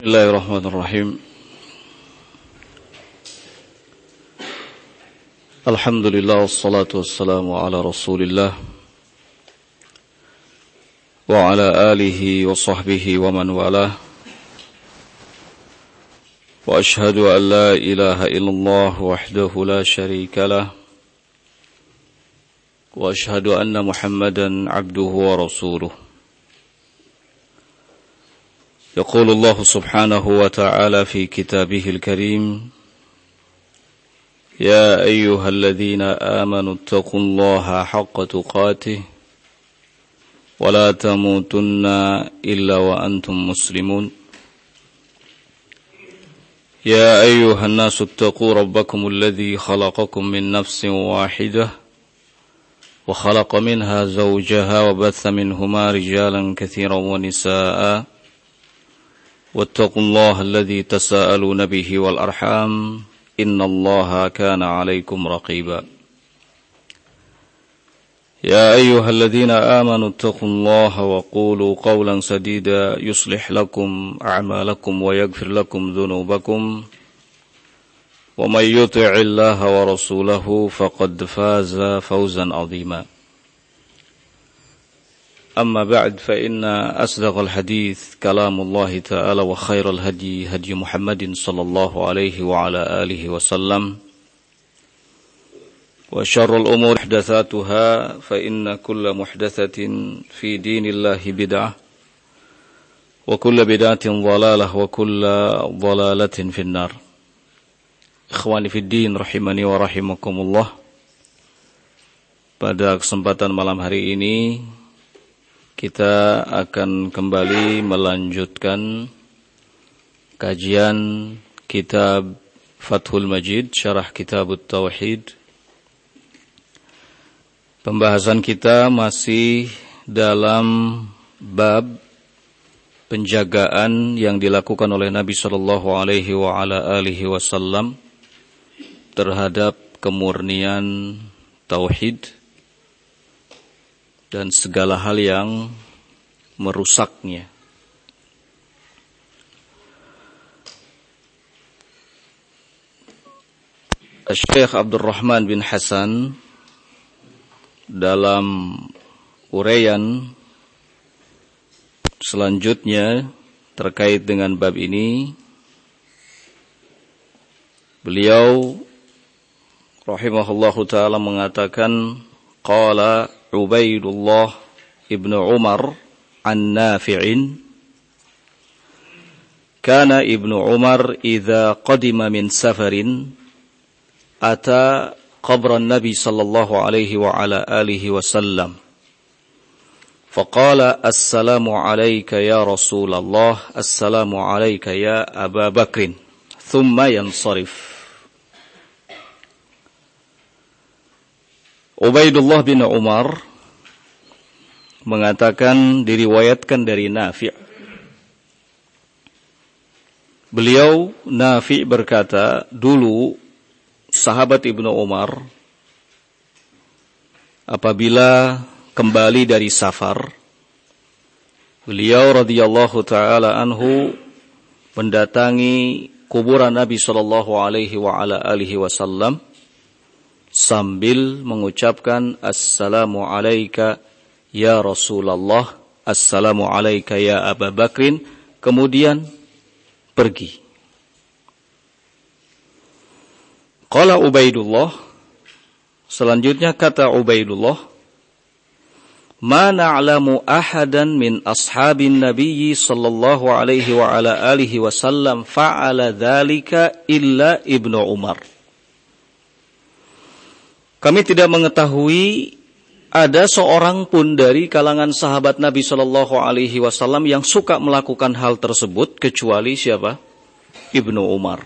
Bismillahirrahmanirrahim. Alhamdulillah wassalatu wassalamu ala Rasulillah wa ala alihi wa sahbihi wa man walah. Wa ashhadu an la ilaha illallah wahdahu la syarika lah. Wa ashhadu anna Muhammadan abduhu wa rasuluh. يقول الله سبحانه وتعالى في كتابه الكريم يا أيها الذين آمنوا اتقوا الله حق تقاته ولا تموتن إلا وأنتم مسلمون يا أيها الناس اتقوا ربكم الذي خلقكم من نفس واحدة وخلق منها زوجها وبث منهما رجالا كثيرا ونساء واتقوا الله الذي تساءلون به والأرحام إن الله كان عليكم رقيبا يا أيها الذين آمنوا اتقوا الله وقولوا قولا سديدا يصلح لكم أعمالكم ويغفر لكم ذنوبكم ومن يطع الله ورسوله فقد فاز فوزا عظيما أما بعد فإن أصدق الحديث كلام الله تعالى وخير الهدي هدي محمد صلى الله عليه وعلى آله وسلم وشر الأمور محدثاتها فإن كل محدثة في دين الله بدعة وكل بدعة ضلالة وكل ضلالة في النار إخواني في الدين رحمني ورحمكم الله. Pada kesempatan malam hari ini kita akan kembali melanjutkan kajian kitab Fathul Majid, syarah kitab Tauhid. Pembahasan kita masih dalam bab penjagaan yang dilakukan oleh Nabi sallallahu alaihi wa ala alihi wasallam terhadap kemurnian tauhid dan segala hal yang merusaknya. Syekh Abdul Rahman bin Hasan dalam uraian selanjutnya terkait dengan bab ini, beliau rahimahullahu ta'ala mengatakan qala Ubaidullah ibn Umar an Nafi'in kana ibnu Umar idza qadima min safarin ata qabran Nabi sallallahu alaihi wa ala alihi wasallam faqala assalamu alayka ya Rasulullah assalamu alayka ya Aba Bakrin thumma yansarif. Ubaidullah bin Umar mengatakan, diriwayatkan dari Nafi'. Beliau Nafi' berkata, dulu sahabat Ibnu Umar apabila kembali dari safar, beliau radhiyallahu taala anhu mendatangi kuburan Nabi sallallahu alaihi wa ala alihi wasallam sambil mengucapkan assalamu alayka ya Rasulullah, assalamu alayka ya Aba Bakrin, kemudian pergi. Qala Ubaidullah, selanjutnya kata Ubaidullah, ma na'lamu ahadan min ashabin nabiyyi sallallahu alaihi wa ala alihi wasallam fa'ala dzalika illa Ibnu Umar. Kami tidak mengetahui ada seorang pun dari kalangan sahabat Nabi sallallahu alaihi wasallam yang suka melakukan hal tersebut kecuali siapa? Ibnu Umar.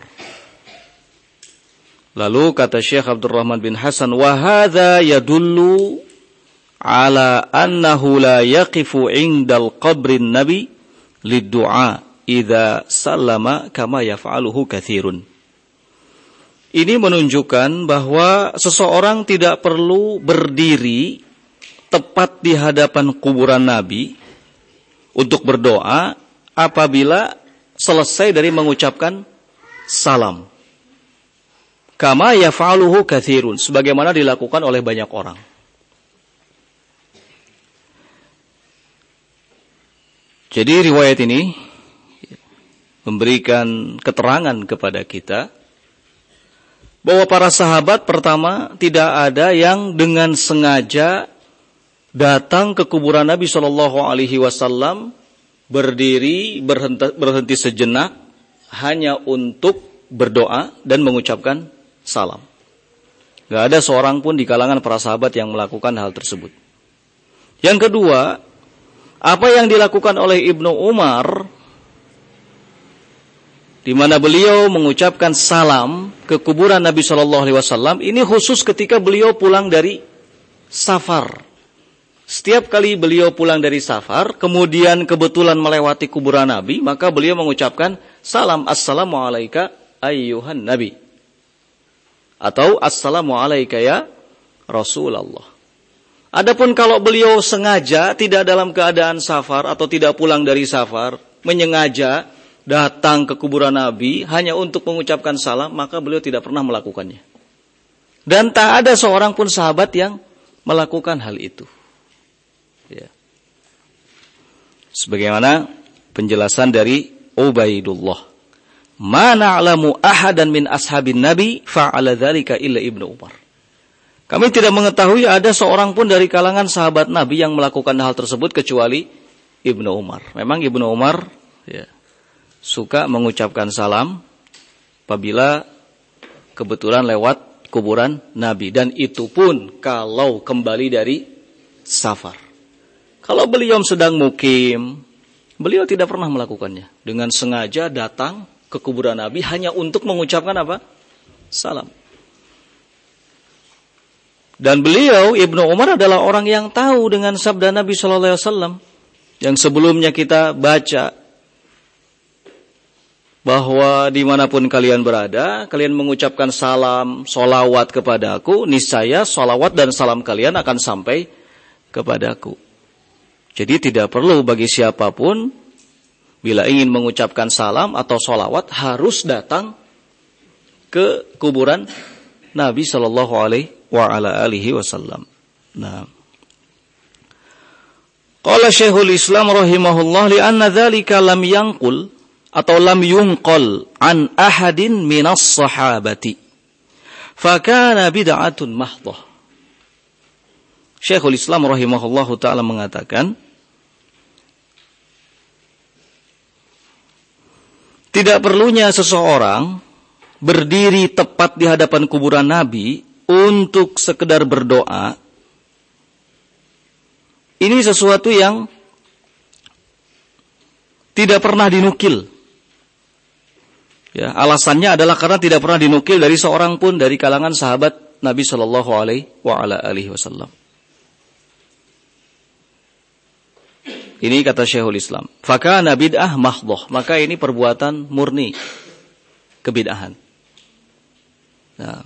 Lalu kata Syekh Abdul Rahman bin Hasan, wa hadza yadullu ala annahu la yaqifu 'indal qabrin nabi lid-du'a idza sallama kama yaf'aluhu katsirun. Ini menunjukkan bahwa seseorang tidak perlu berdiri tepat di hadapan kuburan Nabi untuk berdoa apabila selesai dari mengucapkan salam. Kama yaf'aluhu katsirun, sebagaimana dilakukan oleh banyak orang. Jadi riwayat ini memberikan keterangan kepada kita bahwa para sahabat pertama tidak ada yang dengan sengaja datang ke kuburan Nabi Shallallahu Alaihi Wasallam, berdiri berhenti sejenak hanya untuk berdoa dan mengucapkan salam. Gak ada seorang pun di kalangan para sahabat yang melakukan hal tersebut. Yang kedua, apa yang dilakukan oleh Ibnu Umar, di mana beliau mengucapkan salam ke kuburan Nabi Shallallahu Alaihi Wasallam, ini khusus ketika beliau pulang dari safar. Setiap kali beliau pulang dari safar, kemudian kebetulan melewati kuburan Nabi, maka beliau mengucapkan salam, assalamualaikum ayyuhan Nabi, atau assalamualaikum ya Rasulullah. Adapun kalau beliau sengaja tidak dalam keadaan safar atau tidak pulang dari safar, menyengaja datang ke kuburan Nabi hanya untuk mengucapkan salam, maka beliau tidak pernah melakukannya. Dan tak ada seorang pun sahabat yang melakukan hal itu. Ya. Sebagaimana penjelasan dari Ubaidullah, ma na'lamu ahadan min ashabin Nabi fa'ala dzalika illa Ibnu Umar. Kami tidak mengetahui ada seorang pun dari kalangan sahabat Nabi yang melakukan hal tersebut kecuali Ibnu Umar. Memang Ibnu Umar ya, suka mengucapkan salam apabila kebetulan lewat kuburan Nabi. Dan itu pun kalau kembali dari safar. Kalau beliau sedang mukim, beliau tidak pernah melakukannya. Dengan sengaja datang ke kuburan Nabi hanya untuk mengucapkan apa? Salam. Dan beliau, Ibnu Umar adalah orang yang tahu dengan sabda Nabi Sallallahu Alaihi Wasallam yang sebelumnya kita baca, bahwa dimanapun kalian berada, kalian mengucapkan salam, solawat kepadaku, niscaya solawat dan salam kalian akan sampai kepadaku. Jadi tidak perlu bagi siapapun, bila ingin mengucapkan salam atau solawat, harus datang ke kuburan Nabi Sallallahu Alaihi Wasallam. Nah, qala Syekhul Islam rahimahullah, li'anna dzalika lam yanqul atau lam yunqal an ahadin minas sahabati fakana bid'atun mahdhah. Syekhul Islam rahimahullahu ta'ala mengatakan, tidak perlunya seseorang berdiri tepat di hadapan kuburan Nabi untuk sekedar berdoa, ini sesuatu yang tidak pernah dinukil. Ya, alasannya adalah karena tidak pernah dinukil dari seorang pun dari kalangan sahabat Nabi Shallallahu Alaihi Wasallam. Ini kata Syekhul Islam. Fakana bid'ah mahdhah, maka ini perbuatan murni kebid'ahan. Nah,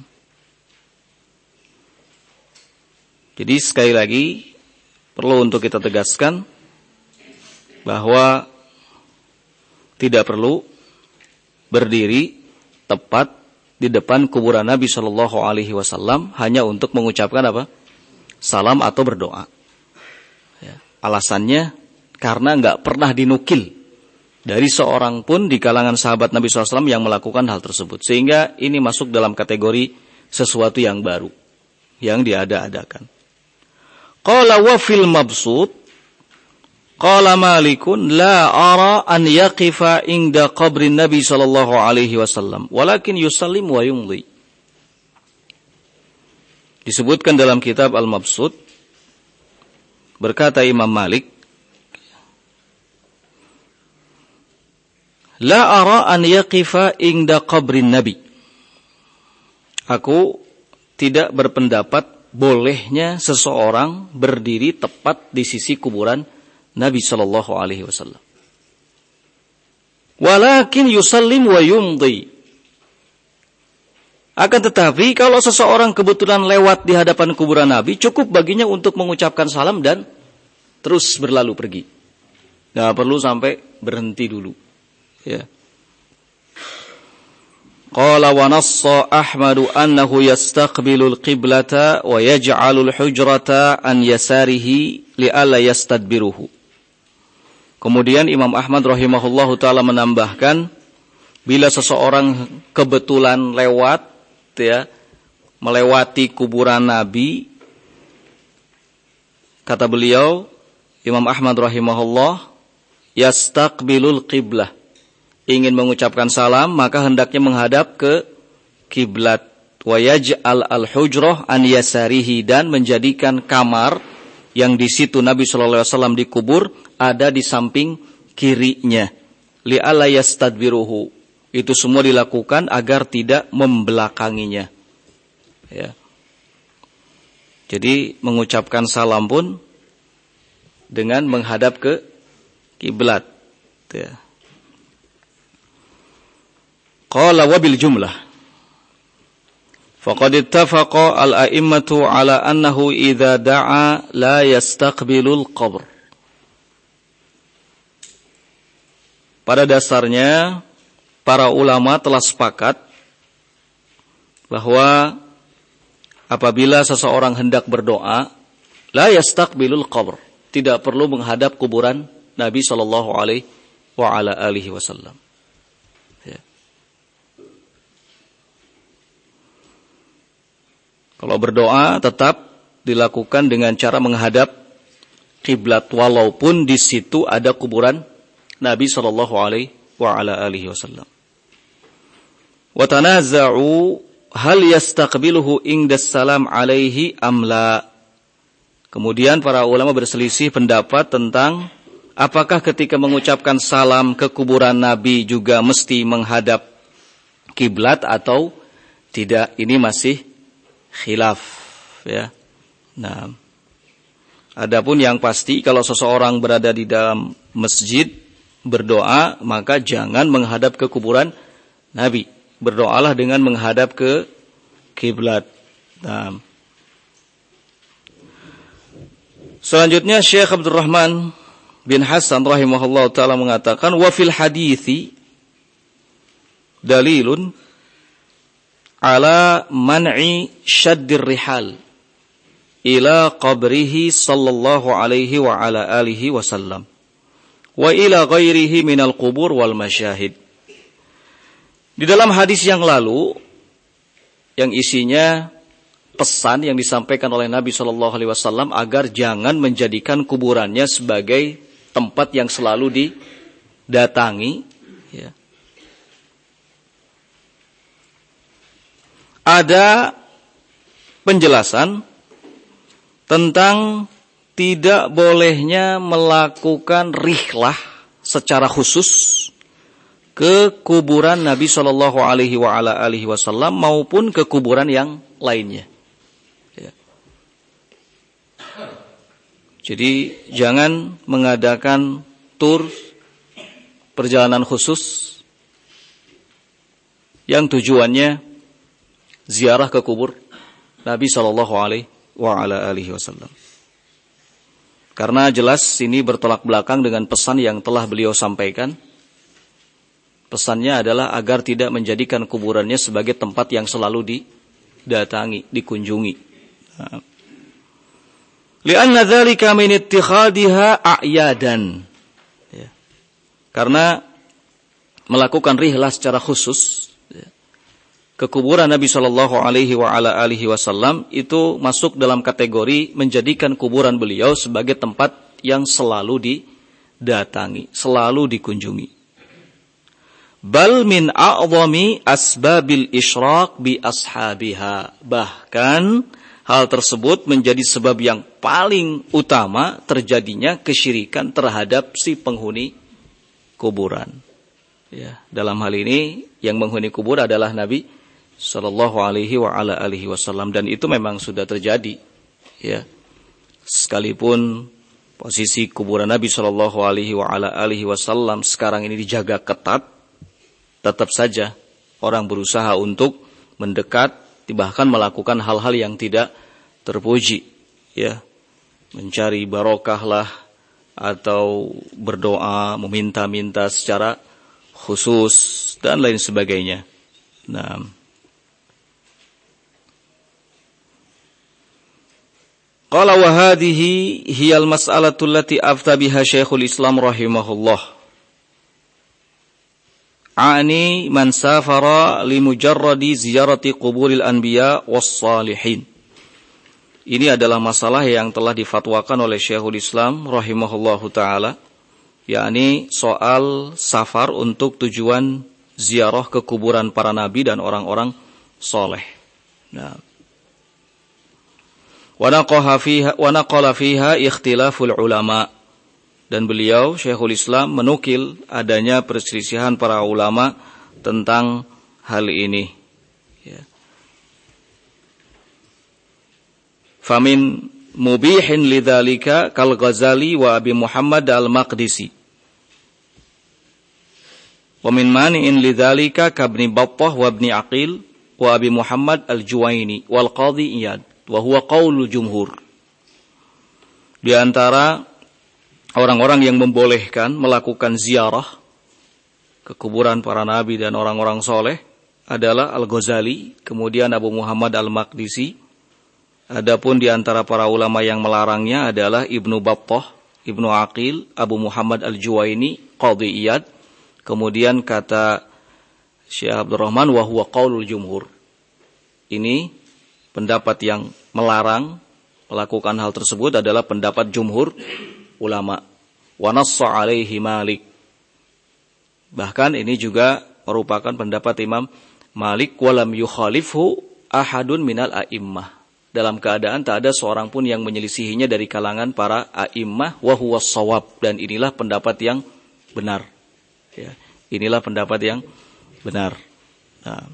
jadi sekali lagi perlu untuk kita tegaskan bahwa tidak perlu berdiri tepat di depan kuburan Nabi Shallallahu Alaihi Wasallam hanya untuk mengucapkan apa? Salam atau berdoa. Ya. Alasannya karena nggak pernah dinukil dari seorang pun di kalangan sahabat Nabi SAW yang melakukan hal tersebut, sehingga ini masuk dalam kategori sesuatu yang baru yang diada-adakan. Qala wa fil mabsut qala Malikun la ara an yaqifa inda qabrin Nabi sallallahu alaihi wasallam walakin yusallim wa yumdi. Disebutkan dalam kitab Al-Mabsut, berkata Imam Malik, la ara an yaqifa inda qabrin Nabi. Aku tidak berpendapat bolehnya seseorang berdiri tepat di sisi kuburan Nabi sallallahu alaihi wasallam. Walakin yusallim wa yumdi. Akan tetapi kalau seseorang kebetulan lewat di hadapan kuburan Nabi, cukup baginya untuk mengucapkan salam dan terus berlalu pergi. Nggak perlu sampai berhenti dulu. Ya. Qala wa nassa Ahmad annahu yastaqbilul qiblata wa yaj'alul hujrata an yasarihi li'alla yastadbiruhu. Kemudian Imam Ahmad rahimahullahu taala menambahkan, bila seseorang kebetulan lewat, ya, melewati kuburan Nabi, kata beliau Imam Ahmad rahimahullah, yastaqbilul qiblah, ingin mengucapkan salam, maka hendaknya menghadap ke kiblat. Wa yaj'al al-hujrah an yasarihi, dan menjadikan kamar yang di situ Nabi sallallahu alaihi wasallam dikubur ada di samping kirinya. Li'alla yastadbiruhu. Itu semua dilakukan agar tidak membelakanginya. Ya. Jadi mengucapkan salam pun dengan menghadap ke kiblat. Ya. Qala wa bil jumlah faqad ittafaqa al-a'immatu ala annahu idza da'a la yastaqbilul qabr. Pada dasarnya para ulama telah sepakat bahwa apabila seseorang hendak berdoa, la yastaqbilul qabr, tidak perlu menghadap kuburan Nabi sallallahu alaihi wa ala alihi wasallam. Kalau berdoa tetap dilakukan dengan cara menghadap kiblat, walaupun di situ ada kuburan Nabi sallallahu alaihi wa ala alihi wasallam. Wa tanaza'u hal yastaqbiluhu inda salam alaihi am la. Kemudian para ulama berselisih pendapat tentang apakah ketika mengucapkan salam ke kuburan Nabi juga mesti menghadap kiblat atau tidak. Ini masih khilaf, ya. Nah, adapun yang pasti kalau seseorang berada di dalam masjid berdoa, maka jangan menghadap ke kuburan Nabi. Berdoalah dengan menghadap ke kiblat. Nah. Selanjutnya Syekh Abdurrahman bin Hasan rahimahullah taala mengatakan, wa fil hadithi dalilun ala man'i syaddir rihal ila qabrihi sallallahu alaihi wa ala alihi wasallam wa ila ghairihi minal qubur wal masyahid. Di dalam hadis yang lalu yang isinya pesan yang disampaikan oleh Nabi sallallahu alaihi wasallam agar jangan menjadikan kuburannya sebagai tempat yang selalu didatangi, ya. Ada penjelasan tentang tidak bolehnya melakukan rihlah secara khusus ke kuburan Nabi sallallahu alaihi wa ala alihi wasallam maupun ke kuburan yang lainnya. Ya. Jadi jangan mengadakan tur perjalanan khusus yang tujuannya ziarah ke kubur Nabi sallallahu alaihi wa ala alihi wasallam. Karena jelas ini bertolak belakang dengan pesan yang telah beliau sampaikan. Pesannya adalah agar tidak menjadikan kuburannya sebagai tempat yang selalu didatangi, dikunjungi. Li'anna dzalika min ittikhadiha a'yadan. Ya. Karena melakukan rihlah secara khusus ke kuburan Nabi sallallahu alaihi wa ala alihi wasallam itu masuk dalam kategori menjadikan kuburan beliau sebagai tempat yang selalu didatangi, selalu dikunjungi. Bal min a'zami asbabil isyraq bi ashabiha. Bahkan hal tersebut menjadi sebab yang paling utama terjadinya kesyirikan terhadap si penghuni kuburan. Ya, dalam hal ini yang menghuni kubur adalah Nabi sallallahu alaihi wa ala alihi wasallam, dan itu memang sudah terjadi, ya. Sekalipun posisi kuburan Nabi sallallahu alaihi wa ala alihi wasallam sekarang ini dijaga ketat, tetap saja orang berusaha untuk mendekat, bahkan melakukan hal-hal yang tidak terpuji, ya. Mencari barokahlah atau berdoa, meminta-minta secara khusus dan lain sebagainya. Nah, qala wa hadhihi hiyal mas'alatu allati afta biha Syekhul Islam rahimahullah. Ani man safara li mujarradi ziyarati quburil anbiya was salihin. Ini adalah masalah yang telah difatwakan oleh Syekhul Islam rahimahullahu taala, yakni soal safar untuk tujuan ziarah ke kuburan para nabi dan orang-orang soleh. Nah, wa naqala fiha ikhtilaful ulama, dan beliau Syekhul Islam menukil adanya perselisihan para ulama tentang hal ini. Ya. Famin mubihin lidzalika kal Ghazali wa Abi Muhammad al-Maqdisi. Wa min mani'in lidzalika ka Ibnu Battah wa Ibnu Aqil wa Abi Muhammad al-Juwaini wal Qadhi Iyad wa huwa qaulul jumhur. Di antara orang-orang yang membolehkan melakukan ziarah ke kuburan para nabi dan orang-orang soleh adalah Al-Ghazali, kemudian Abu Muhammad al-Maqdisi. Adapun di antara para ulama yang melarangnya adalah Ibnu Battah, Ibnu Aqil, Abu Muhammad al-Juwaini, Qadhi Iyad. Kemudian kata Syekh Abdul Rahman wa huwa qaulul jumhur. Ini pendapat yang melarang melakukan hal tersebut adalah pendapat jumhur ulama. Wa nassa alaihi Malik. Bahkan ini juga merupakan pendapat Imam Malik, walam yukhalifhu ahadun minal a'immah. Dalam keadaan tak ada seorang pun yang menyelisihinya dari kalangan para a'immah, wa huwa shawab, dan inilah pendapat yang benar. Ya, inilah pendapat yang benar. Nah.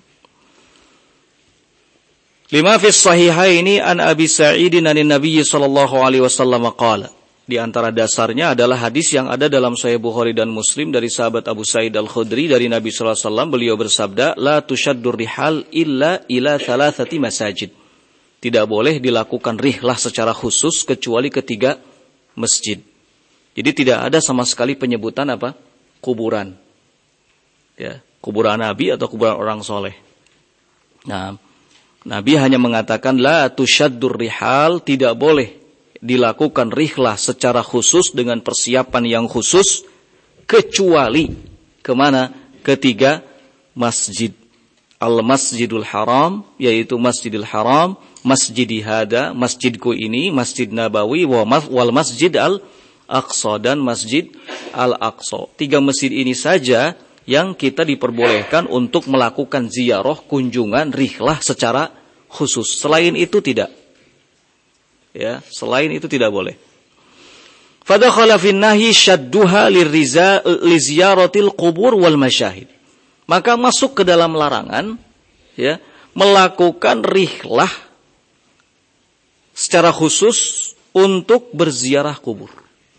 Lima fis sahihaini an Abi Sa'idin anin Nabi sallallahu alaihi wasallam qala. Di antara dasarnya adalah hadis yang ada dalam Sahih Bukhari dan Muslim dari sahabat Abu Sa'id Al-Khudri dari Nabi sallallahu alaihi wasallam. Beliau bersabda, la tushaddur rihal illa ila thalathati masajid. Tidak boleh dilakukan rihlah secara khusus kecuali ketiga masjid. Jadi tidak ada sama sekali penyebutan apa? Kuburan. Ya, kuburan Nabi atau kuburan orang soleh. Nah, Nabi hanya mengatakan la tushaddur rihal, tidak boleh dilakukan rihlah secara khusus dengan persiapan yang khusus kecuali kemana? Ketiga masjid. Al-Masjidul Haram, yaitu Masjidil Haram, Masjidi Hada, masjidku ini, Masjid Nabawi, wal Masjid Al-Aqsa, dan Masjid Al-Aqsa. 3 masjid ini saja yang kita diperbolehkan untuk melakukan ziarah, kunjungan, rihlah secara khusus. Selain itu tidak. Ya, selain itu tidak boleh. Fadakhala fin nahyi shadduha liziyaratil qubur wal masyahid. Maka masuk ke dalam larangan, ya, melakukan rihlah secara khusus untuk berziarah kubur.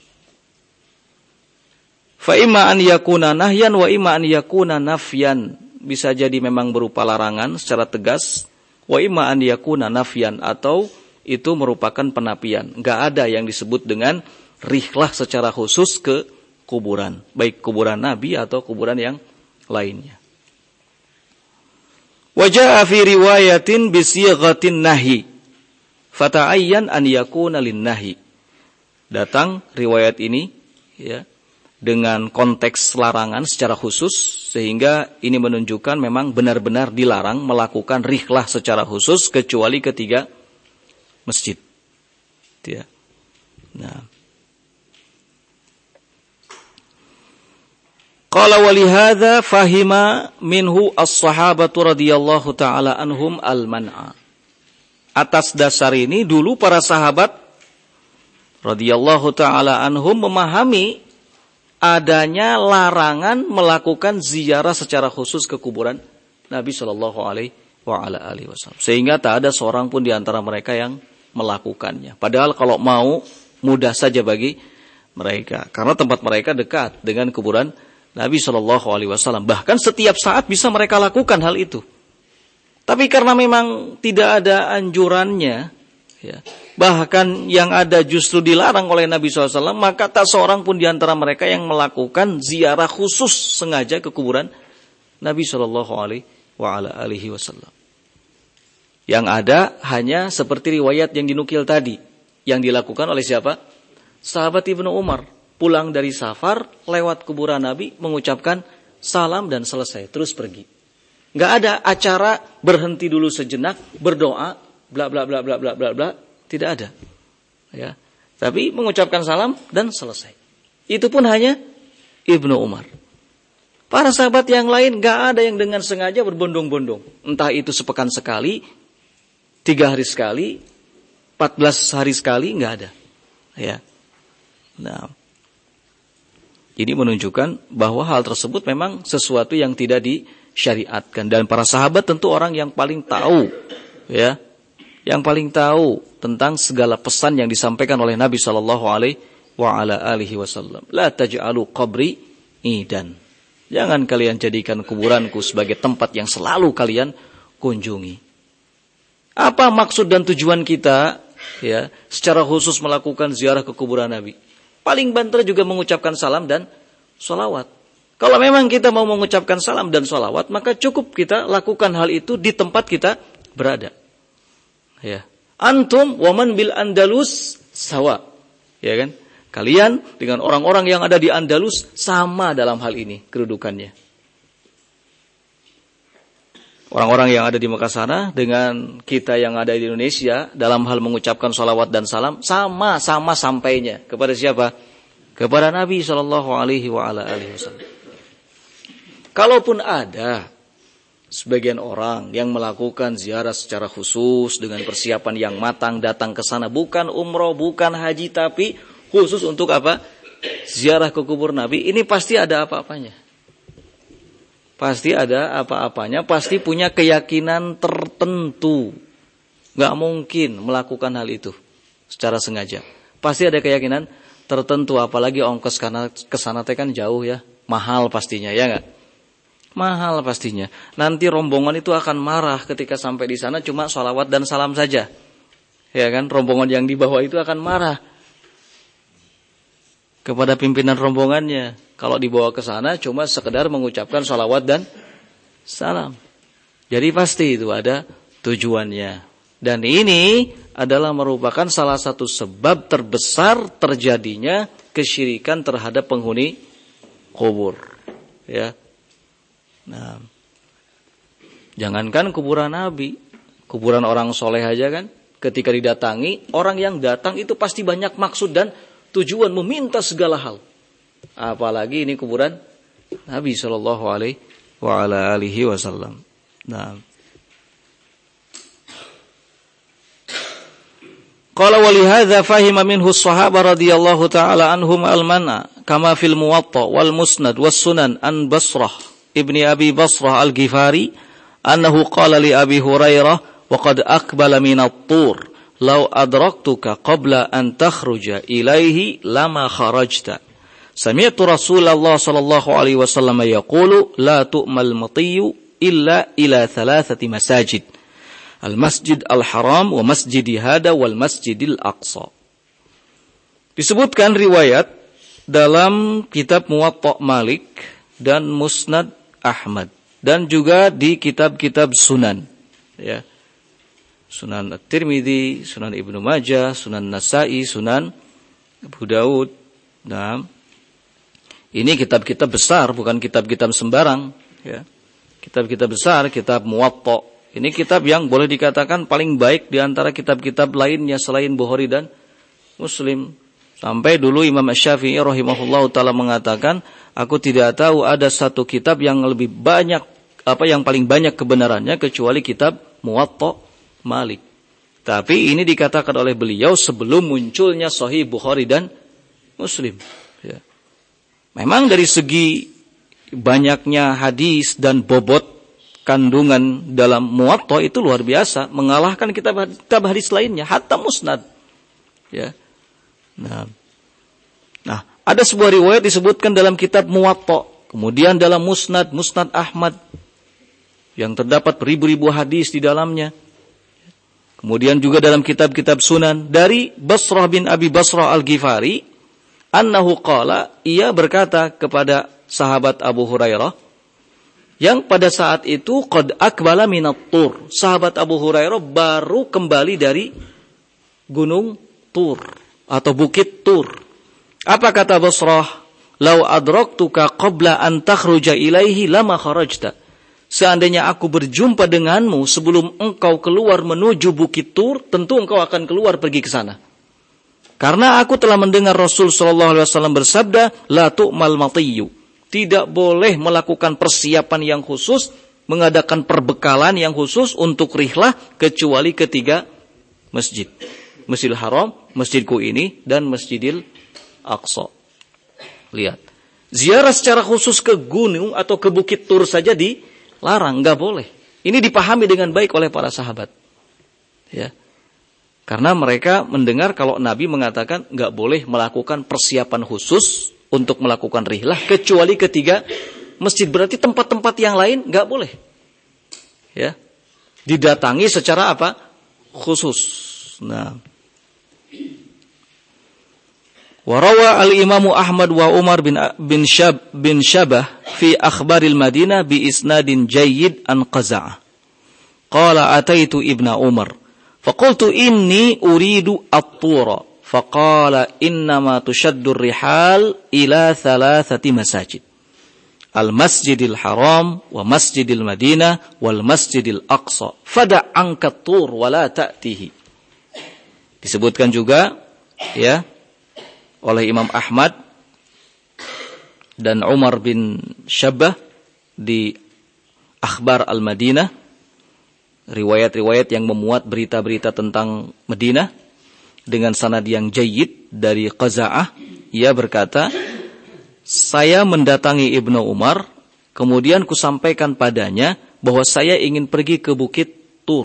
Fa imma an yakuna nahyan wa imma an yakuna nafyan. Bisa jadi memang berupa larangan secara tegas, wa imma an yakuna nafyan, atau itu merupakan penapian. Enggak ada yang disebut dengan rihlah secara khusus ke kuburan, baik kuburan Nabi atau kuburan yang lainnya. Wa jaa fi riwayatin bi sighatin nahi fata'ayyan an yakuna lin nahi. Datang riwayat ini, ya, dengan konteks larangan secara khusus, sehingga ini menunjukkan memang benar-benar dilarang melakukan rihlah secara khusus kecuali ketiga masjid. Ya. Nah. Qala wa lihadza fahima minhu as-sahabatu radhiyallahu taala anhum al-man'a. Atas dasar ini dulu para sahabat radhiyallahu taala anhum memahami adanya larangan melakukan ziarah secara khusus ke kuburan Nabi sallallahu alaihi wasallam. Sehingga tak ada seorang pun di antara mereka yang melakukannya. Padahal kalau mau mudah saja bagi mereka, karena tempat mereka dekat dengan kuburan Nabi sallallahu alaihi wasallam. Bahkan setiap saat bisa mereka lakukan hal itu. Tapi karena memang tidak ada anjurannya, ya, bahkan yang ada justru dilarang oleh Nabi SAW, maka tak seorang pun di antara mereka yang melakukan ziarah khusus sengaja ke kuburan Nabi SAW. wa ala alihi wasallam. Yang ada hanya seperti riwayat yang dinukil tadi, yang dilakukan oleh siapa? Sahabat Ibnu Umar, pulang dari safar, lewat kuburan Nabi, mengucapkan salam dan selesai, terus pergi. Nggak ada acara berhenti dulu sejenak, berdoa, bla bla bla bla bla bla bla, tidak ada. Ya, tapi mengucapkan salam dan selesai. Itu pun hanya Ibnu Umar. Para sahabat yang lain nggak ada yang dengan sengaja berbondong-bondong. Entah itu sepekan sekali, 3 hari sekali, 14 hari sekali, nggak ada. Ya. Nah, ini menunjukkan bahwa hal tersebut memang sesuatu yang tidak disyariatkan. Dan para sahabat tentu orang yang paling tahu, ya, yang paling tahu tentang segala pesan yang disampaikan oleh Nabi Shallallahu Alaihi Wasallam. La taj'alu qabri idan. Jangan kalian jadikan kuburanku sebagai tempat yang selalu kalian kunjungi. Apa maksud dan tujuan kita, ya, secara khusus melakukan ziarah ke kuburan Nabi? Paling banter juga mengucapkan salam dan sholawat. Kalau memang kita mau mengucapkan salam dan sholawat, maka cukup kita lakukan hal itu di tempat kita berada. Ya. Antum waman bil Andalus sawa. Ya kan? Kalian dengan orang-orang yang ada di Andalus sama dalam hal ini kedudukannya. Orang-orang yang ada di Mekah sana dengan kita yang ada di Indonesia dalam hal mengucapkan sholawat dan salam sama-sama sampainya kepada siapa? Kepada Nabi Shallallahu Alaihi Wasallam. Kalaupun ada sebagian orang yang melakukan ziarah secara khusus dengan persiapan yang matang datang ke sana, bukan umroh, bukan haji, tapi khusus untuk apa? Ziarah ke kubur Nabi, ini pasti ada apa-apanya. Pasti ada apa-apanya, pasti punya keyakinan tertentu. Gak mungkin melakukan hal itu secara sengaja. Pasti ada keyakinan tertentu, apalagi ongkos ke sana kan jauh ya. Mahal pastinya, ya gak? Mahal pastinya. Nanti rombongan itu akan marah ketika sampai di sana cuma sholawat dan salam saja. Ya kan? Rombongan yang dibawa itu akan marah kepada pimpinan rombongannya. Kalau dibawa ke sana cuma sekedar mengucapkan sholawat dan salam. Jadi pasti itu ada tujuannya. Dan ini adalah merupakan salah satu sebab terbesar terjadinya kesyirikan terhadap penghuni kubur. Ya. Nah, jangankan kuburan Nabi, kuburan orang soleh aja kan, ketika didatangi, orang yang datang itu pasti banyak maksud dan tujuan meminta segala hal. Apalagi ini kuburan Nabi Shallallahu Alaihi Wasallam. Nah, qala walihadza fahima minhu as-sahaba radhiyallahu ta'ala anhum al-mana kama fil muwatta wal musnad was sunan an Basrah ibni Abi Basrah al-Ghifari annahu qala li Abi Hurairah wa qad aqbala min at-tur law adraktuka qabla an takhruja ilaihi lama kharajta. Sami'tu Rasulullah sallallahu alaihi wasallam yaqulu la tu'mal matiyyu illa ila 3 masajid. Al-Masjid Al-Haram wa Masjid Hada wal Masjidil Aqsa. Disebutkan riwayat dalam kitab Muwatta Malik dan Musnad Ahmad dan juga di kitab-kitab sunan, ya. Sunan At-Tirmidzi, Sunan Ibnu Majah, Sunan Nasa'i, Sunan Abu Daud. Nah, ini kitab-kitab besar, bukan kitab-kitab sembarang, ya. Kitab-kitab besar, kitab Muwatta. Ini kitab yang boleh dikatakan paling baik di antara kitab-kitab lainnya selain Bukhari dan Muslim. Sampai dulu Imam Asy-Syafi'i rahimahullahu taala mengatakan, aku tidak tahu ada satu kitab yang lebih banyak yang paling banyak kebenarannya kecuali kitab Muwatta Malik. Tapi ini dikatakan oleh beliau sebelum munculnya Sahih Bukhari dan Muslim. Ya. Memang dari segi banyaknya hadis dan bobot kandungan dalam Muwatta itu luar biasa, mengalahkan kitab hadis lainnya, hatta Musnad. Ya. Nah, ada sebuah riwayat disebutkan dalam kitab Muwatta, kemudian dalam Musnad Ahmad yang terdapat beribu-ribu hadis di dalamnya. Kemudian juga dalam kitab-kitab sunan dari Basrah bin Abi Basrah al-Ghifari, annahu qala, ia berkata kepada sahabat Abu Hurairah, yang pada saat itu qad aqbala minat Tur. Sahabat Abu Hurairah baru kembali dari gunung Tur atau bukit Tur. Apa kata Basrah? Lau adraktuka qabla an takhruja ilaihi lama kharajta. Seandainya aku berjumpa denganmu sebelum engkau keluar menuju bukit Tur, tentu engkau akan keluar pergi ke sana. Karena aku telah mendengar Rasul sallallahu alaihi wasallam bersabda, la tu'mal matiyyu. Tidak boleh melakukan persiapan yang khusus, mengadakan perbekalan yang khusus untuk rihlah kecuali ketiga masjid. Masjidil Haram, masjidku ini, dan Masjidil Aqsa. Lihat. Ziarah secara khusus ke gunung atau ke bukit Tur saja dilarang, enggak boleh. Ini dipahami dengan baik oleh para sahabat. Ya. Karena mereka mendengar kalau Nabi mengatakan enggak boleh melakukan persiapan khusus untuk melakukan rihlah kecuali ketiga masjid. Berarti tempat-tempat yang lain enggak boleh. Ya. Didatangi secara apa? Khusus. Nah, warawa al-Imam Ahmad wa Umar bin Syabah fi akhbaril Madinah bi isnadin jayyid an Qaza'ah. Qala ataitu Ibnu Umar faqultu inni uridu at-Tura faqala innama tushaddu ar-rihal ila thalathati masajid. Al-Masjidil Haram wa Masjidil Madinah wal Masjidil Aqsa. Fada' anka at-Tur wa la ta'tihi. Disebutkan juga ya oleh Imam Ahmad dan Umar bin Syabah di Akhbar Al-Madinah, riwayat-riwayat yang memuat berita-berita tentang Madinah dengan sanad yang jayyid dari Qaza'ah. Ia berkata, saya mendatangi Ibnu Umar, kemudian kusampaikan padanya bahwa saya ingin pergi ke bukit Tur.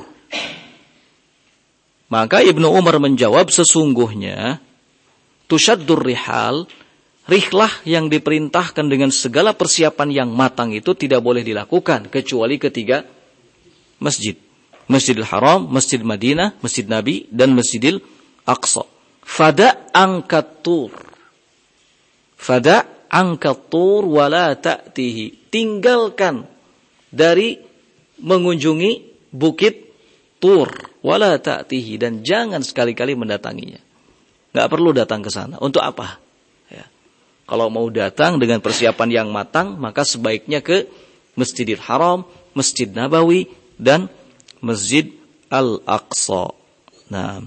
Maka Ibnu Umar menjawab, sesungguhnya tusyaddur rihal, rihlah yang diperintahkan dengan segala persiapan yang matang itu tidak boleh dilakukan kecuali ketiga masjid. Masjidil Haram, Masjid Madinah, Masjid Nabi, dan Masjidil Aqsa. Fada' angkat Tur. Fada' angkat Tur wala ta'tihi. Tinggalkan dari mengunjungi bukit Tur wala ta'tihi, dan jangan sekali-kali mendatanginya. Enggak perlu datang ke sana. Untuk apa? Ya. Kalau mau datang dengan persiapan yang matang, maka sebaiknya ke Masjidil Haram, Masjid Nabawi, dan Masjid Al-Aqsa. Nah.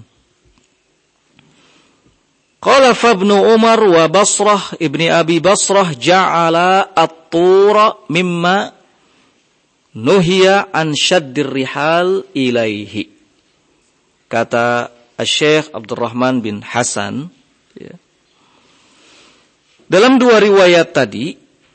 Qala Ibnu Umar wa Basrah ibni Abi Basrah ja'ala at-Tura mimma nuhiya an shaddir rihal ilaihi. Kata Syekh Abdurrahman bin Hasan, ya. Dalam dua riwayat tadi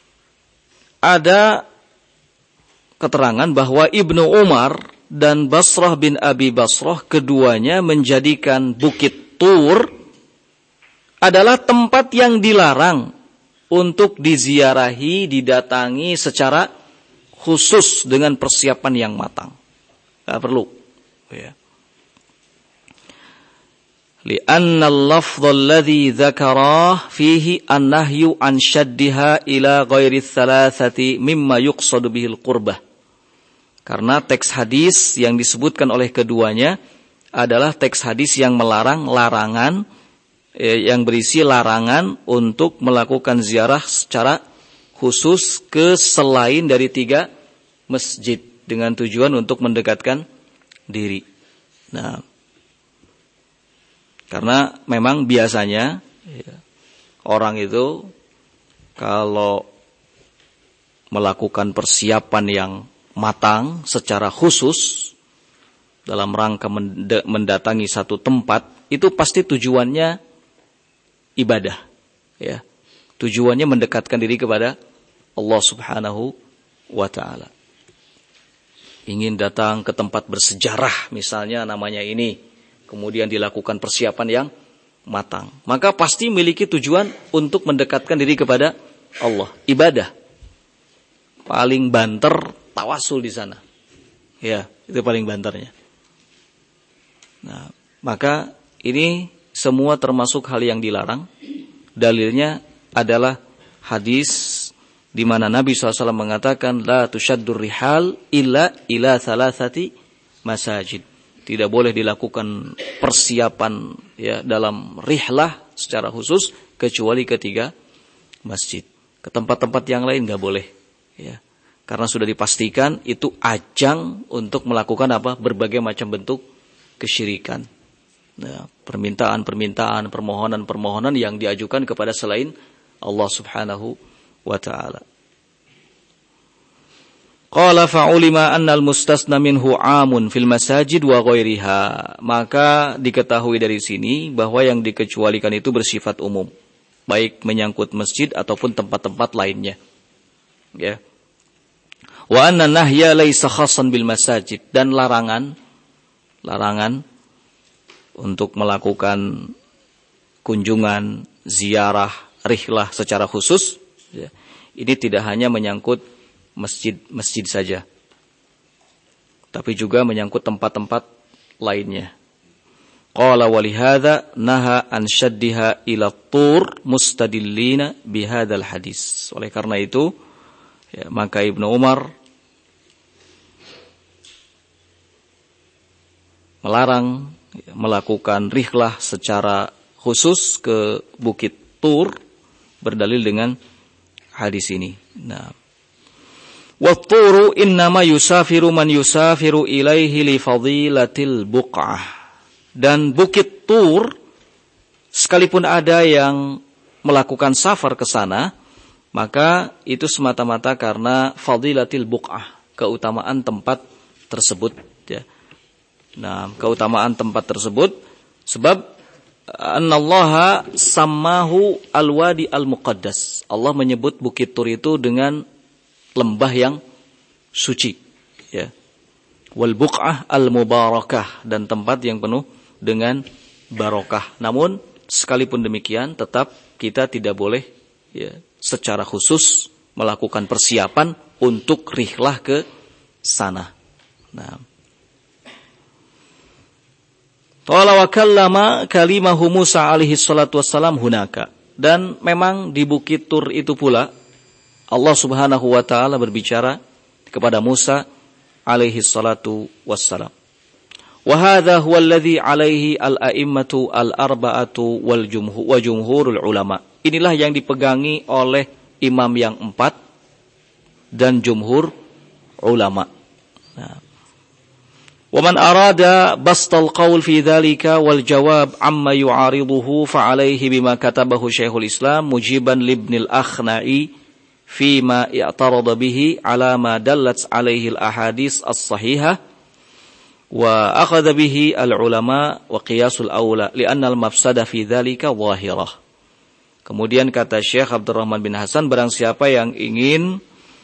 ada keterangan bahwa Ibnu Umar dan Basrah bin Abi Basrah keduanya menjadikan bukit Tur adalah tempat yang dilarang untuk diziarahi, didatangi secara khusus dengan persiapan yang matang. Tidak perlu. Ya. Li'anna al-lafdha alladhi dzakarah fihi an-nahyu an shaddiha ila ghairi thalathati mimma yuqsadu bihil qurbah. Karena teks hadis yang disebutkan oleh keduanya adalah teks hadis yang melarang larangan, yang berisi larangan untuk melakukan ziarah secara khusus ke selain dari tiga masjid dengan tujuan untuk mendekatkan diri. Nah, karena memang biasanya ya, orang itu kalau melakukan persiapan yang matang secara khusus dalam rangka mendatangi satu tempat, itu pasti tujuannya ibadah, ya. Tujuannya mendekatkan diri kepada Allah Subhanahu wa ta'ala. Ingin datang ke tempat bersejarah misalnya namanya ini, kemudian dilakukan persiapan yang matang, maka pasti memiliki tujuan untuk mendekatkan diri kepada Allah, ibadah. Paling banter tawasul di sana. Ya, itu paling banternya. Nah, maka ini semua termasuk hal yang dilarang. Dalilnya adalah hadis di mana Nabi SAW mengatakan la tushaddur rihal illa ila thalathati masajid. Tidak boleh dilakukan persiapan ya dalam rihlah secara khusus kecuali ketiga masjid. Ke tempat-tempat yang lain enggak boleh ya. Karena sudah dipastikan itu ajang untuk melakukan apa? Berbagai macam bentuk kesyirikan. Nah, permintaan-permintaan, permohonan-permohonan yang diajukan kepada selain Allah Subhanahu wa ta'ala. Qala fa'ulima annal mustasna minhu 'amun fil masajid wa ghairiha. Maka diketahui dari sini bahwa yang dikecualikan itu bersifat umum, baik menyangkut masjid ataupun tempat-tempat lainnya. Ya. Wa anna nahya laisa khassan bil masajid, dan larangan untuk melakukan kunjungan, ziarah, rihlah secara khusus ya. Ini tidak hanya menyangkut masjid saja, tapi juga menyangkut tempat-tempat lainnya. Qala walihadza naha an shaddiha ila tur mustadillina bihadzal hadis. Oleh karena itu ya, maka Ibnu Umar melarang melakukan rihlah secara khusus ke Bukit Tur berdalil dengan hadis ini. Nah, wat-turu innama yusafiru man yusafiru ilaihi li fadilatil buq'ah. Dan Bukit Tur sekalipun ada yang melakukan safar ke sana, maka itu semata-mata karena fadilatil buq'ah, keutamaan tempat tersebut ya. Nah, keutamaan tempat tersebut sebab annallaha sammahu al-wadi al-muqaddas. Allah menyebut Bukit Tur itu dengan lembah yang suci ya. Wal buq'ah al-mubarakah, dan tempat yang penuh dengan barokah. Namun sekalipun demikian tetap kita tidak boleh ya secara khusus melakukan persiapan untuk rihlah ke sana. Nah, qala wa kallama kalimahu Musa alaihi salatu wassalam hunaka. Dan memang di Bukit Tur itu pula Allah Subhanahu wa taala berbicara kepada Musa alaihi salatu wassalam. Wa hadha huwa alladhi alaihi al-a'immatu al-arba'atu wal jumhurul ulama. Inilah yang dipegangi oleh imam yang 4 dan jumhur ulama. Nah, ومن أراد بسط القول في ذلك والجواب عما يعارضه فعليه بما كتبه شيخ الإسلام مجيبا لابن الأخنعي فيما اعترض به على ما دلت عليه الأحاديث الصحيحة وأخذ به العلماء وقياس الأولى لأن المفسد في ذلك ظاهرة. Kemudian kata Syekh Abdurrahman bin Hasan, barang siapa yang ingin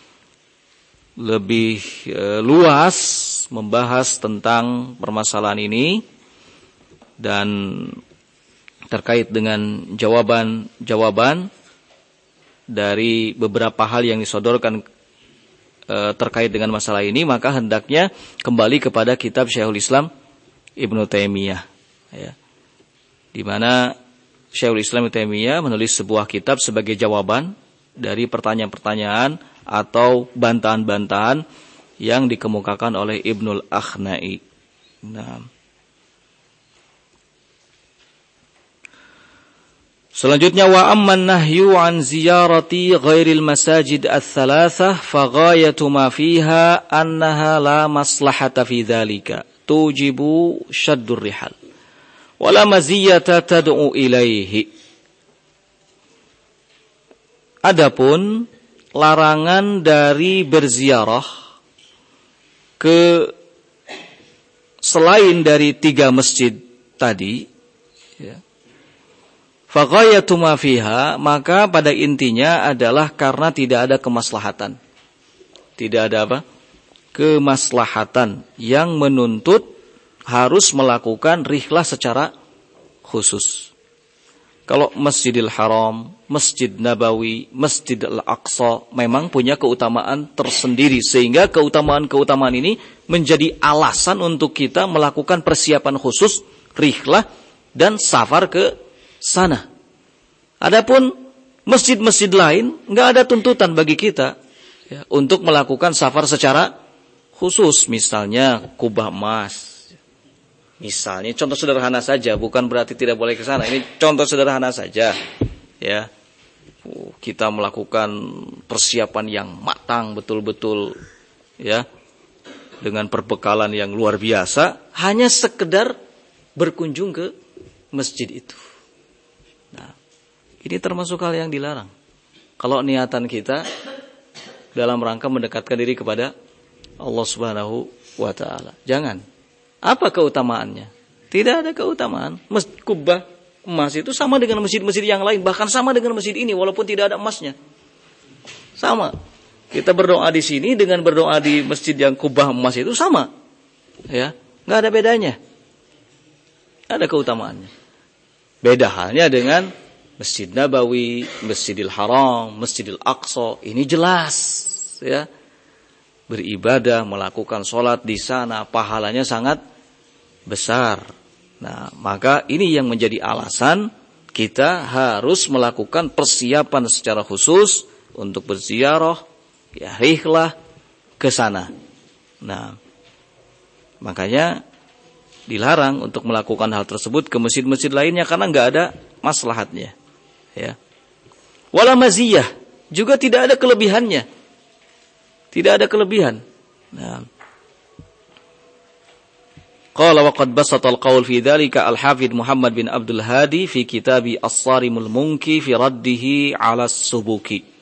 lebih luas membahas tentang permasalahan ini dan terkait dengan jawaban-jawaban dari beberapa hal yang disodorkan terkait dengan masalah ini, maka hendaknya kembali kepada kitab Syekhul Islam Ibnu Taimiyah ya. Di mana Syekhul Islam Ibnu Taimiyah menulis sebuah kitab sebagai jawaban dari pertanyaan-pertanyaan atau bantahan-bantahan yang dikemukakan oleh Ibnul Akhna'i. Nah, selanjutnya wa amman nahyu an ziyarati ghairil masajid ats-tsalatsah fa ghayatu ma fiha annaha la maslahata fi dzalika tujibu shaddur rihal wa la maziyata tad'u ilaihi. Adapun larangan dari berziarah ke selain dari 3 masjid tadi ya, faghayatu ma fiha, maka pada intinya adalah karena tidak ada kemaslahatan. Tidak ada apa? Kemaslahatan yang menuntut harus melakukan rihlah secara khusus. Kalau Masjidil Haram, Masjid Nabawi, Masjid Al-Aqsa memang punya keutamaan tersendiri, sehingga keutamaan-keutamaan ini menjadi alasan untuk kita melakukan persiapan khusus, rihlah dan safar ke sana. Adapun Masjid-masjid lain nggak ada tuntutan bagi kita ya, untuk melakukan safar secara khusus, misalnya Kubah Emas. Misalnya contoh sederhana saja, bukan berarti tidak boleh ke sana. Ini contoh sederhana saja ya. Kita melakukan persiapan yang matang betul-betul ya, dengan perbekalan yang luar biasa, hanya sekedar berkunjung ke masjid itu. Nah, ini termasuk hal yang dilarang. Kalau niatan kita dalam rangka mendekatkan diri kepada Allah Subhanahu wa taala. Jangan. Apa keutamaannya? Tidak ada keutamaan. Kubah emas itu sama dengan masjid-masjid yang lain, bahkan sama dengan masjid ini walaupun tidak ada emasnya. Sama. Kita berdoa di sini dengan berdoa di masjid yang kubah emas itu sama. Ya, enggak ada bedanya. Ada keutamaannya. Beda halnya dengan Masjid Nabawi, Masjidil Haram, Masjidil Aqsa. Ini jelas ya. Beribadah, melakukan sholat di sana, pahalanya sangat besar. Nah, maka ini yang menjadi alasan kita harus melakukan persiapan secara khusus untuk berziarah, ya rihlah ke sana. Nah, makanya dilarang untuk melakukan hal tersebut ke masjid-masjid lainnya karena nggak ada maslahatnya. Ya. Wala maziyah, juga tidak ada kelebihannya. Tidak ada kelebihan. Nah. Qala wa qad basata al-qaul fi dzalika al-Hafidz Muhammad bin Abdul Hadi fi kitabi As-Sarimul Munki fi raddihi 'ala as-Subuki.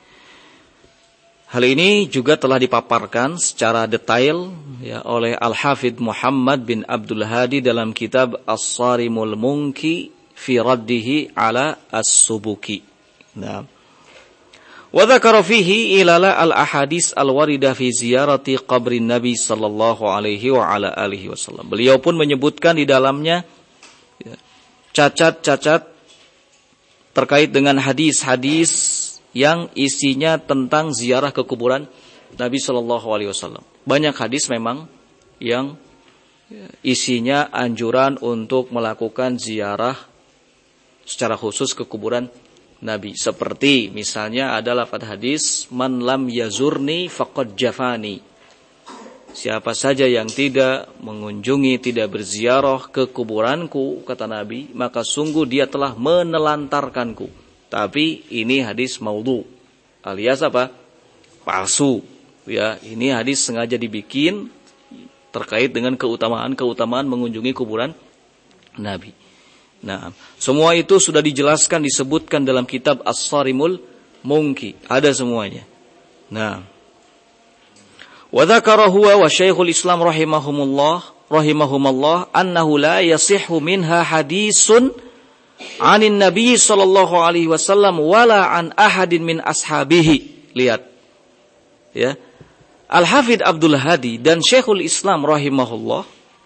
Hal ini juga telah dipaparkan secara detail ya, oleh Al-Hafidz Muhammad bin Abdul Hadi dalam kitab As-Sarimul Munki fi raddihi 'ala as-Subuki. Nah. Wa dzakara fihi ilala al-ahadits al-waridah fi ziyarati qabrin Nabi sallallahu alaihi wa ala alihi wasallam. Beliau pun menyebutkan di dalamnya ya, cacat-cacat terkait dengan hadis-hadis yang isinya tentang ziarah ke kuburan Nabi Shallallahu Alaihi Wasallam. Banyak hadis memang yang isinya anjuran untuk melakukan ziarah secara khusus ke kuburan Nabi. Seperti misalnya ada lafaz hadis, man lam yazurni faqad jafani. Siapa saja yang tidak mengunjungi, tidak berziarah ke kuburanku, kata Nabi, maka sungguh dia telah menelantarkanku. Tapi ini hadis maudhu, alias apa? Palsu. Ya, ini hadis sengaja dibikin terkait dengan keutamaan mengunjungi kuburan Nabi. Nah, semua itu sudah dijelaskan, disebutkan dalam kitab As-Sarimul Munki. Ada semuanya. Nah, wa dzakara huwa wa Syekhul Islam rahimahumullah annahu la yasihhu minha hadisun anin Nabi sallallahu alaihi wasallam wala an ahadin min ashabihi. Lihat. Ya. Al-Hafidz Abdul Hadi dan Syekhul Islam rahimahullah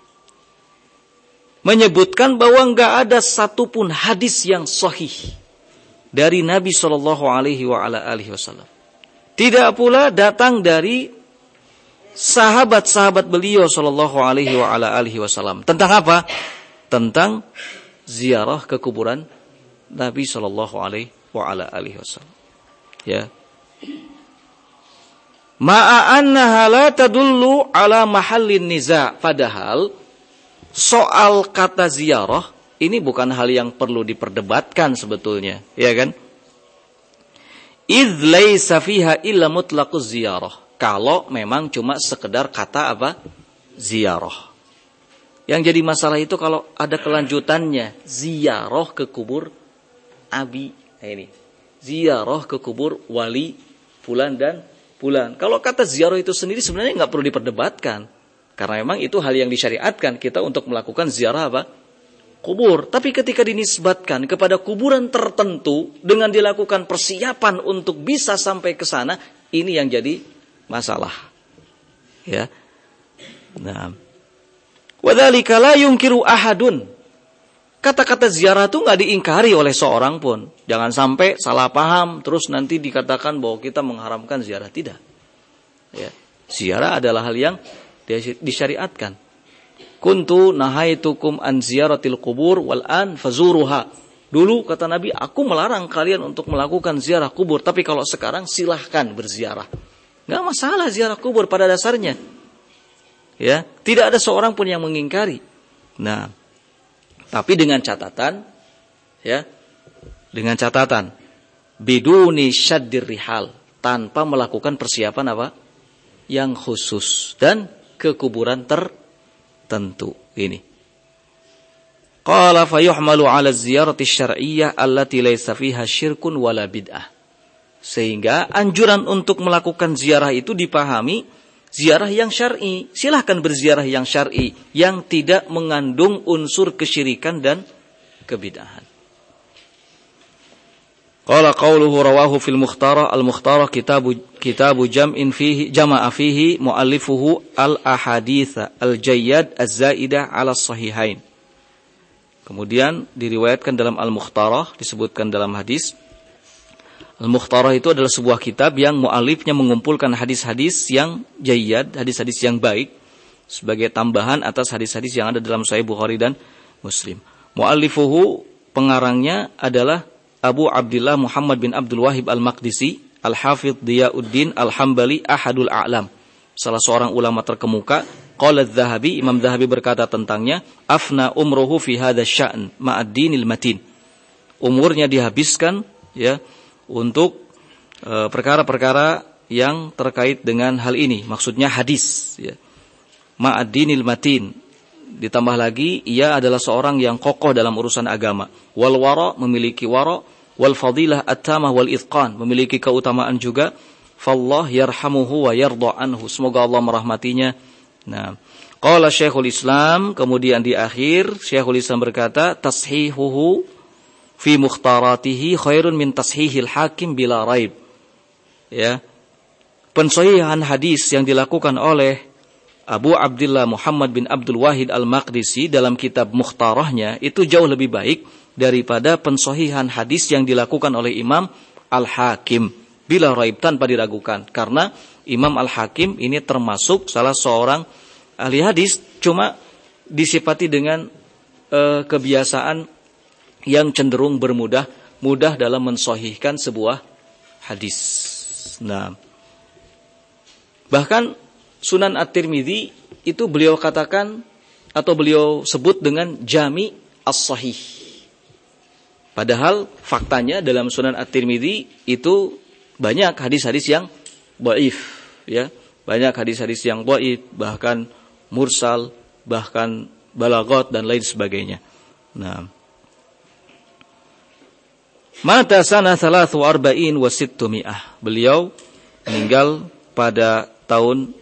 menyebutkan bahwa enggak ada satupun hadis yang sahih dari Nabi sallallahu alaihi wa ala alihi wasallam. Tidak pula datang dari sahabat-sahabat beliau sallallahu alaihi wa ala alihi wasallam. Tentang apa? Tentang ziarah ke kuburan Nabi sallallahu alaihi wa ala alihi wasallam. Ya. Ma'a annaha la tadullu ala mahallin niza'. Padahal soal kata ziarah ini bukan hal yang perlu diperdebatkan sebetulnya, ya kan? Idz laisa fiha illa mutlaquz ziyarah. Kalau memang cuma sekedar kata apa? Ziarah. Yang jadi masalah itu kalau ada kelanjutannya, ziarah ke kubur Abi. Nah ini, ziarah ke kubur wali fulan dan fulan. Kalau kata ziarah itu sendiri sebenarnya nggak perlu diperdebatkan, karena memang itu hal yang disyariatkan kita untuk melakukan ziarah apa? Kubur. Tapi ketika dinisbatkan kepada kuburan tertentu dengan dilakukan persiapan untuk bisa sampai ke sana, ini yang jadi masalah. Ya. Nah, wadzalika la yunkiru ahadun. Kata-kata ziarah itu nggak diingkari oleh seorang pun. Jangan sampai salah paham terus nanti dikatakan bahwa kita mengharamkan ziarah. Tidak. Ya. Ziarah adalah hal yang disyariatkan. Kuntu nahaitukum an ziyaratil qubur wal an fazuruha. Dulu kata Nabi, aku melarang kalian untuk melakukan ziarah kubur. Tapi kalau sekarang silahkan berziarah. Nggak masalah ziarah kubur pada dasarnya. Ya, tidak ada seorang pun yang mengingkari. Nah, tapi dengan catatan, ya, dengan catatan, biduni syaddir rihal, tanpa melakukan persiapan apa? Yang khusus dan ke kuburan tertentu. Ini. Qala fayuhmalu 'ala ziyarati syar'iyyah allati laysa fiha syirkun wala bid'ah. Sehingga anjuran untuk melakukan ziarah itu dipahami ziarah yang syar'i. Silahkan berziarah yang syar'i yang tidak mengandung unsur kesyirikan dan kebid'ahan. Qala qauluhu rawahu fil Mukhtarah, al-Mukhtarah kitabu jam'in fihi jama'a fihi muallifuhu al-ahaditsa al-jayyad az-zaidah 'ala as-sahihain. Kemudian diriwayatkan dalam Al-Mukhtarah, disebutkan dalam hadis. Al-Mukhtarah itu adalah sebuah kitab yang mu'alifnya mengumpulkan hadis-hadis yang jayyad, hadis-hadis yang baik, sebagai tambahan atas hadis-hadis yang ada dalam Sahih Bukhari dan Muslim. Mu'allifuhu, pengarangnya adalah Abu Abdullah Muhammad bin Abdul Wahib Al-Maqdisi, Al-Hafidh Diyauddin Al-Hambali, Ahadul A'lam, salah seorang ulama terkemuka. Qala adz-Dzahabi, Imam Dzahabi berkata tentangnya, afna umruhu fi hadha sya'n ma'ad-dinil matin. Umurnya dihabiskan ya untuk perkara-perkara yang terkait dengan hal ini, maksudnya hadis ya. Ma'ad-dinil matin. Ditambah lagi ia adalah seorang yang kokoh dalam urusan agama. Wal wara, memiliki wara, wal fadilah at-tamah wal itqan, memiliki keutamaan juga. Fallah yarhamuhu wa yarda anhu. Semoga Allah merahmatinya. Nah, qala Syekhul Islam, kemudian di akhir Syekhul Islam berkata, tashihuhu fi mukhtaratihi khairun min tashihil hakim bila raib. Ya. Pensahihan hadis yang dilakukan oleh Abu Abdullah Muhammad bin Abdul Wahid Al-Maqdisi dalam kitab Mukhtarahnya itu jauh lebih baik daripada pensahihan hadis yang dilakukan oleh Imam Al-Hakim bila raib, tanpa diragukan. Karena Imam Al-Hakim ini termasuk salah seorang ahli hadis, cuma disifati dengan kebiasaan yang cenderung mudah dalam mensahihkan sebuah hadis. Nah, bahkan Sunan At-Tirmidzi itu beliau katakan atau beliau sebut dengan Jami' As-Sahih. Padahal faktanya dalam Sunan At-Tirmidzi itu banyak hadis-hadis yang dhaif, ya, banyak hadis-hadis yang dhaif, bahkan mursal, bahkan balaghot dan lain sebagainya. Nah, mata sana 43 wa 600. Beliau meninggal pada tahun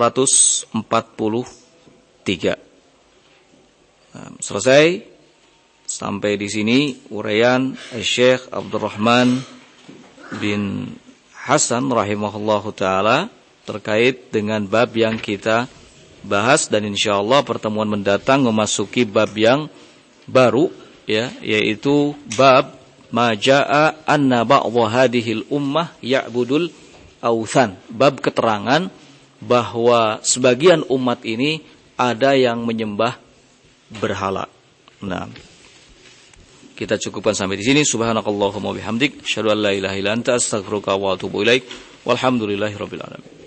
643. Nah, selesai sampai di sini uraian Syekh Abdurrahman bin Hasan rahimahullahu taala terkait dengan bab yang kita bahas, dan insyaallah pertemuan mendatang memasuki bab yang baru ya, yaitu bab majaa anna ba'dha hadhil ummah ya'budul authan. Bab keterangan bahwa sebagian umat ini ada yang menyembah berhala. Nah, kita cukupkan sampai di sini. Subhanakallahumma bihamdik, asyhadu an la ilaha illa anta, astaghfiruka wa atubu ilaik. Walhamdulillahirabbil alamin.